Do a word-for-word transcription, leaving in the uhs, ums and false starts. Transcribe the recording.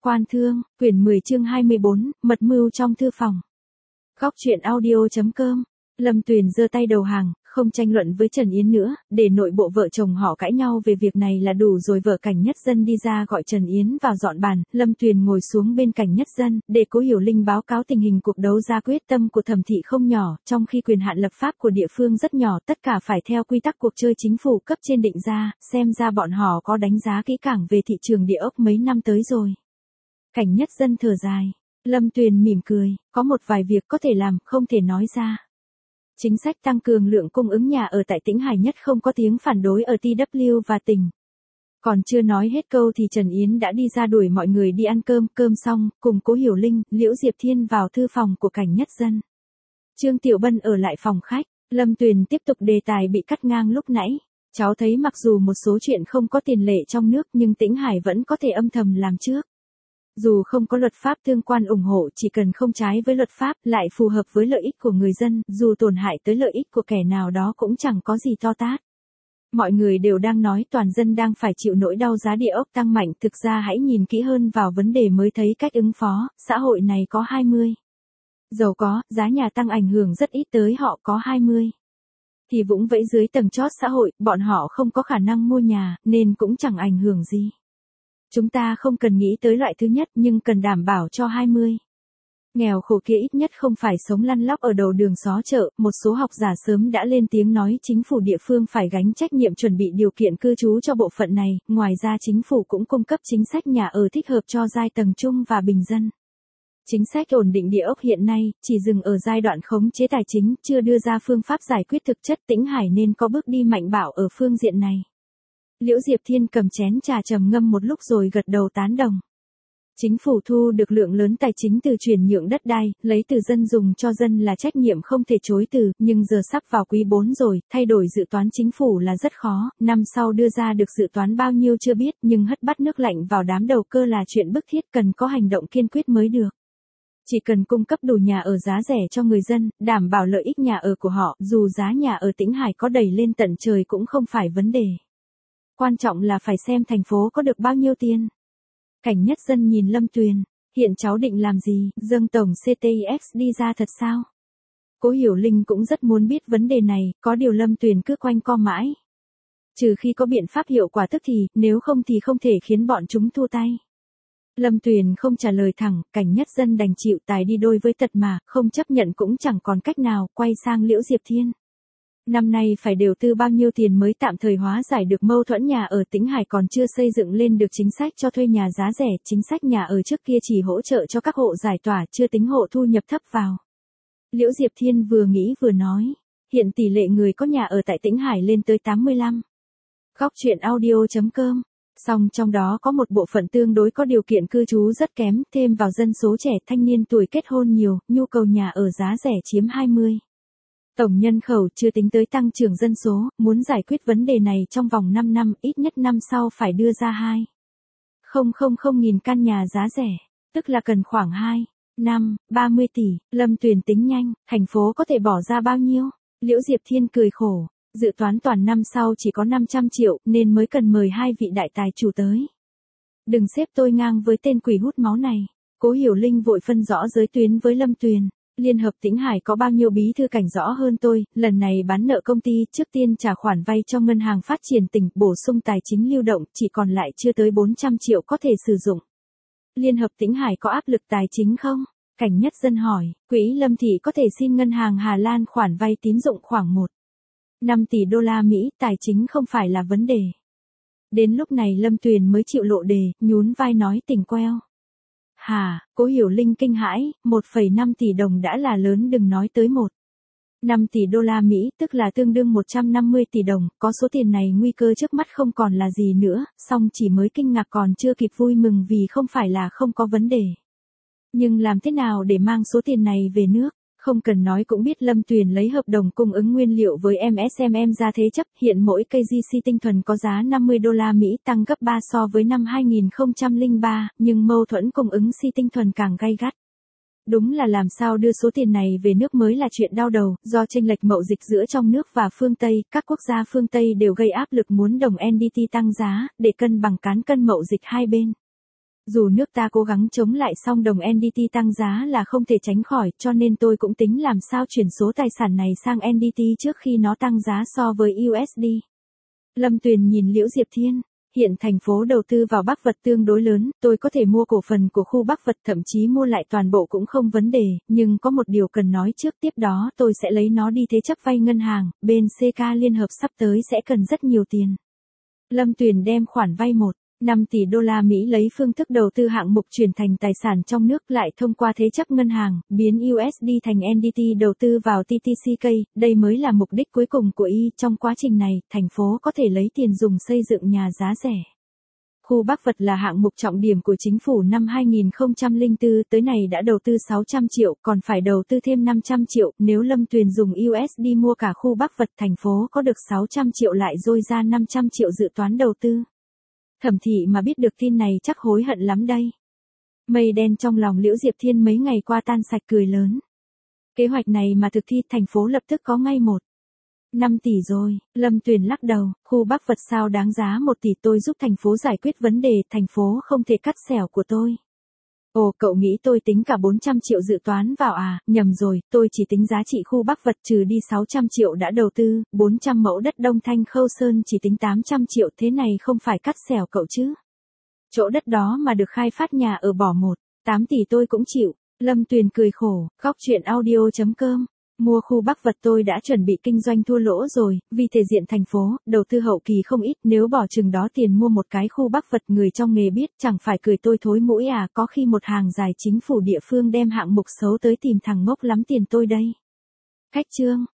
Quan Thương, quyển mười chương hai mươi bốn, mật mưu trong thư phòng. Góc truyện audio.com. Lâm Tuyền giơ tay đầu hàng, không tranh luận với Trần Yến nữa, để nội bộ vợ chồng họ cãi nhau về việc này là đủ rồi. Vợ Cảnh Nhất Dân đi ra gọi Trần Yến vào dọn bàn, Lâm Tuyền ngồi xuống bên Cảnh Nhất Dân, để Cố Hiểu Linh báo cáo tình hình cuộc đấu giá. Quyết tâm của Thẩm thị không nhỏ, trong khi quyền hạn lập pháp của địa phương rất nhỏ, tất cả phải theo quy tắc cuộc chơi chính phủ cấp trên định ra, xem ra bọn họ có đánh giá kỹ càng về thị trường địa ốc mấy năm tới rồi. Cảnh Nhất Dân thở dài. Lâm Tuyền mỉm cười, có một vài việc có thể làm, không thể nói ra. Chính sách tăng cường lượng cung ứng nhà ở tại tỉnh Hải Nhất không có tiếng phản đối ở tê vê kép và tỉnh. Còn chưa nói hết câu thì Trần Yến đã đi ra đuổi mọi người đi ăn cơm, cơm xong, cùng Cố Hiểu Linh, Liễu Diệp Thiên vào thư phòng của Cảnh Nhất Dân. Trương Tiểu Bân ở lại phòng khách, Lâm Tuyền tiếp tục đề tài bị cắt ngang lúc nãy. Cháu thấy mặc dù một số chuyện không có tiền lệ trong nước nhưng tỉnh Hải vẫn có thể âm thầm làm trước. Dù không có luật pháp tương quan ủng hộ, chỉ cần không trái với luật pháp, lại phù hợp với lợi ích của người dân, dù tổn hại tới lợi ích của kẻ nào đó cũng chẳng có gì to tát. Mọi người đều đang nói toàn dân đang phải chịu nỗi đau giá địa ốc tăng mạnh, thực ra hãy nhìn kỹ hơn vào vấn đề mới thấy cách ứng phó. Xã hội này có hai mươi. Giàu có, giá nhà tăng ảnh hưởng rất ít tới họ có hai mươi. Thì vũng vẫy dưới tầng chót xã hội, bọn họ không có khả năng mua nhà, nên cũng chẳng ảnh hưởng gì. Chúng ta không cần nghĩ tới loại thứ nhất nhưng cần đảm bảo cho hai mươi. Nghèo khổ kia ít nhất không phải sống lăn lóc ở đầu đường xó chợ. Một số học giả sớm đã lên tiếng nói chính phủ địa phương phải gánh trách nhiệm chuẩn bị điều kiện cư trú cho bộ phận này. Ngoài ra chính phủ cũng cung cấp chính sách nhà ở thích hợp cho giai tầng trung và bình dân. Chính sách ổn định địa ốc hiện nay chỉ dừng ở giai đoạn khống chế tài chính, chưa đưa ra phương pháp giải quyết thực chất. Tỉnh Hải nên có bước đi mạnh bạo ở phương diện này. Liễu Diệp Thiên cầm chén trà trầm ngâm một lúc rồi gật đầu tán đồng. Chính phủ thu được lượng lớn tài chính từ chuyển nhượng đất đai, lấy từ dân dùng cho dân là trách nhiệm không thể chối từ, nhưng giờ sắp vào quý bốn rồi, thay đổi dự toán chính phủ là rất khó, năm sau đưa ra được dự toán bao nhiêu chưa biết, nhưng hất bắt nước lạnh vào đám đầu cơ là chuyện bức thiết, cần có hành động kiên quyết mới được. Chỉ cần cung cấp đủ nhà ở giá rẻ cho người dân, đảm bảo lợi ích nhà ở của họ, dù giá nhà ở tỉnh Hải có đẩy lên tận trời cũng không phải vấn đề. Quan trọng là phải xem thành phố có được bao nhiêu tiền. Cảnh Nhất Dân nhìn Lâm Tuyền, hiện cháu định làm gì, dâng tổng xê tê i ích đi ra thật sao? Cố Hiểu Linh cũng rất muốn biết vấn đề này, có điều Lâm Tuyền cứ quanh co mãi. Trừ khi có biện pháp hiệu quả tức thì, nếu không thì không thể khiến bọn chúng thua tay. Lâm Tuyền không trả lời thẳng, Cảnh Nhất Dân đành chịu tài đi đôi với tật mà, không chấp nhận cũng chẳng còn cách nào, quay sang Liễu Diệp Thiên. Năm nay phải đầu tư bao nhiêu tiền mới tạm thời hóa giải được mâu thuẫn nhà ở tỉnh Hải, còn chưa xây dựng lên được chính sách cho thuê nhà giá rẻ, chính sách nhà ở trước kia chỉ hỗ trợ cho các hộ giải tỏa, chưa tính hộ thu nhập thấp vào. Liễu Diệp Thiên vừa nghĩ vừa nói, hiện tỷ lệ người có nhà ở tại tỉnh Hải lên tới tám mươi lăm. Góc truyện audio.com. Song trong đó có một bộ phận tương đối có điều kiện cư trú rất kém, thêm vào dân số trẻ, thanh niên tuổi kết hôn nhiều, nhu cầu nhà ở giá rẻ chiếm hai mươi. Tổng nhân khẩu chưa tính tới tăng trưởng dân số, muốn giải quyết vấn đề này trong vòng năm năm, ít nhất năm sau phải đưa ra hai phẩy không không nghìn căn nhà giá rẻ, tức là cần khoảng hai, năm, ba mươi tỷ. Lâm Tuyền tính nhanh, thành phố có thể bỏ ra bao nhiêu? Liễu Diệp Thiên cười khổ, dự toán toàn năm sau chỉ có năm trăm triệu, nên mới cần mời hai vị đại tài chủ tới. Đừng xếp tôi ngang với tên quỷ hút máu này. Cố Hiểu Linh vội phân rõ giới tuyến với Lâm Tuyền. Liên hợp tỉnh Hải có bao nhiêu bí thư cảnh rõ hơn tôi, lần này bán nợ công ty, trước tiên trả khoản vay cho ngân hàng phát triển tỉnh, bổ sung tài chính lưu động, chỉ còn lại chưa tới bốn trăm triệu có thể sử dụng. Liên hợp tỉnh Hải có áp lực tài chính không? Cảnh Nhất Dân hỏi, quỹ Lâm thị có thể xin ngân hàng Hà Lan khoản vay tín dụng khoảng một phẩy năm tỷ đô la Mỹ, tài chính không phải là vấn đề. Đến lúc này Lâm Tuyền mới chịu lộ đề, nhún vai nói tỉnh queo. Hà, Cố Hiểu Linh kinh hãi, một phẩy năm tỷ đồng đã là lớn, đừng nói tới một phẩy năm tỷ đô la Mỹ, tức là tương đương một trăm năm mươi tỷ đồng, có số tiền này nguy cơ trước mắt không còn là gì nữa, song chỉ mới kinh ngạc còn chưa kịp vui mừng vì không phải là không có vấn đề. Nhưng làm thế nào để mang số tiền này về nước? Không cần nói cũng biết Lâm Tuyền lấy hợp đồng cung ứng nguyên liệu với em ét em em ra thế chấp, hiện mỗi cây giê xê tinh thuần có giá năm mươi đô la Mỹ, tăng gấp ba so với năm hai nghìn không trăm lẻ ba, nhưng mâu thuẫn cung ứng xi tinh thuần càng gay gắt. Đúng là làm sao đưa số tiền này về nước mới là chuyện đau đầu, do chênh lệch mậu dịch giữa trong nước và phương Tây, các quốc gia phương Tây đều gây áp lực muốn đồng en đê tê tăng giá, để cân bằng cán cân mậu dịch hai bên. Dù nước ta cố gắng chống lại song đồng en đê tê tăng giá là không thể tránh khỏi, cho nên tôi cũng tính làm sao chuyển số tài sản này sang en đê tê trước khi nó tăng giá so với u ét đê. Lâm Tuyền nhìn Liễu Diệp Thiên. Hiện thành phố đầu tư vào Bắc Vật tương đối lớn, tôi có thể mua cổ phần của khu Bắc Vật, thậm chí mua lại toàn bộ cũng không vấn đề, nhưng có một điều cần nói trước, tiếp đó tôi sẽ lấy nó đi thế chấp vay ngân hàng, bên xê ca Liên Hợp sắp tới sẽ cần rất nhiều tiền. Lâm Tuyền đem khoản vay một phẩy năm tỷ đô la Mỹ lấy phương thức đầu tư hạng mục chuyển thành tài sản trong nước, lại thông qua thế chấp ngân hàng, biến u ét đê thành en đê tê đầu tư vào tê tê xê ca, đây mới là mục đích cuối cùng của y. Trong quá trình này, thành phố có thể lấy tiền dùng xây dựng nhà giá rẻ. Khu Bắc Vật là hạng mục trọng điểm của chính phủ năm hai nghìn không trăm lẻ bốn, tới này đã đầu tư sáu trăm triệu, còn phải đầu tư thêm năm trăm triệu, nếu Lâm Tuyền dùng u ét đê mua cả khu Bắc Vật, thành phố có được sáu trăm triệu lại dôi ra năm trăm triệu dự toán đầu tư. Thẩm Thị mà biết được tin này chắc hối hận lắm đây. Mây đen trong lòng Liễu Diệp Thiên mấy ngày qua tan sạch, cười lớn. Kế hoạch này mà thực thi, thành phố lập tức có ngay một phẩy năm tỷ rồi. Lâm Tuyền lắc đầu, khu Bắc Vật sao đáng giá một tỷ, tôi giúp thành phố giải quyết vấn đề, thành phố không thể cắt xẻo của tôi. Ồ, cậu nghĩ tôi tính cả bốn trăm triệu dự toán vào à? Nhầm rồi, tôi chỉ tính giá trị khu Bắc Vật trừ đi sáu trăm triệu đã đầu tư, bốn trăm mẫu đất Đông Thanh Khâu Sơn chỉ tính tám trăm triệu, thế này không phải cắt xẻo cậu chứ. Chỗ đất đó mà được khai phát nhà ở bỏ một phẩy tám tỷ tôi cũng chịu. Lâm Tuyền cười khổ, góc truyện audio chấm com. Mua khu Bắc Vật tôi đã chuẩn bị kinh doanh thua lỗ rồi, vì thể diện thành phố, đầu tư hậu kỳ không ít, nếu bỏ chừng đó tiền mua một cái khu Bắc Vật, người trong nghề biết chẳng phải cười tôi thối mũi à, có khi một hàng dài chính phủ địa phương đem hạng mục xấu tới tìm thằng ngốc lắm tiền tôi đây. Khách chương.